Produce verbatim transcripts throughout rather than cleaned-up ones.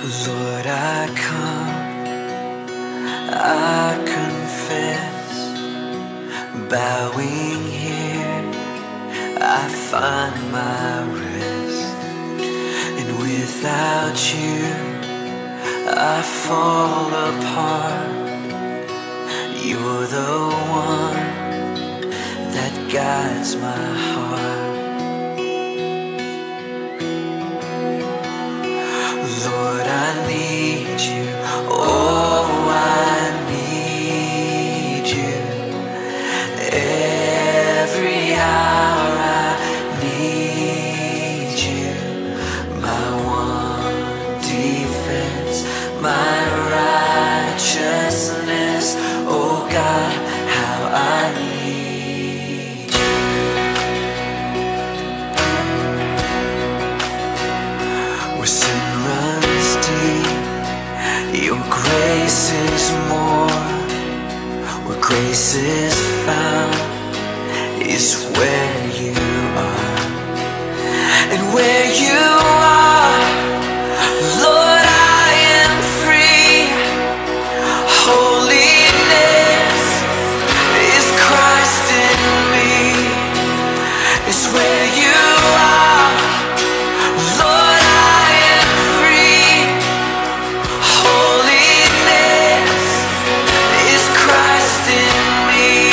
Lord, I come, I confess, bowing here, I find my rest. And without you, I fall apart. You're the one that guides my heart. Lord, I need you, oh, I need you. Every hour I need you. My one defense, my righteousness. Oh God, how I need you. Where sin runs deep, your grace is more. Where grace is found is where you are. And where you are, Lord, I am free. Holiness is Christ in me. It's where you are, Lord, I am free. Holiness is Christ in me.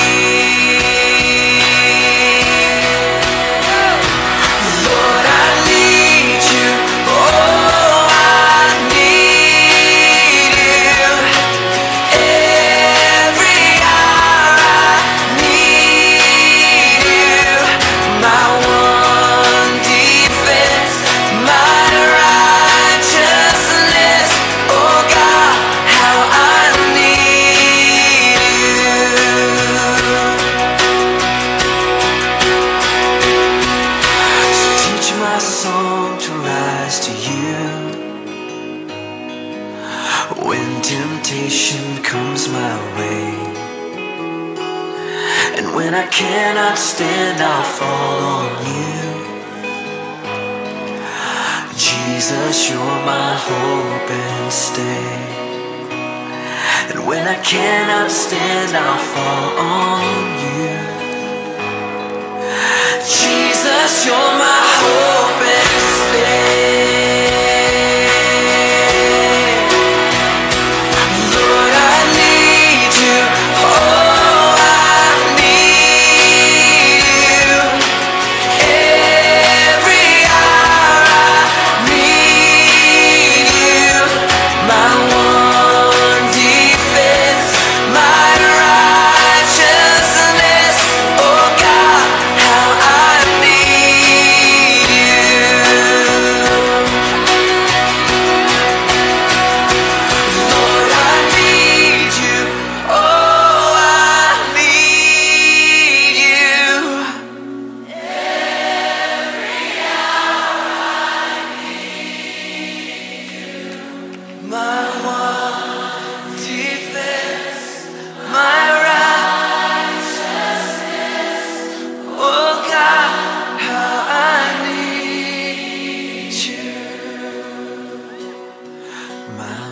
Lord, I need you. Oh, I need you. Every hour I need you. My one defense, my righteousness. Oh God, how I need you. So teach my song to rise to you. When temptation comes my way, and when I cannot stand, I'll fall on you. Jesus, you're my hope and stay. And when I cannot stand, I'll fall on you. Jesus, you're my hope and stay. Lord, I need you. Oh, I need you. Every hour I need you. My one defense, my righteousness. Oh God, how I need you. Lord, I need you. Oh, I need you. My one defense, my righteousness. Oh God, how I need you. My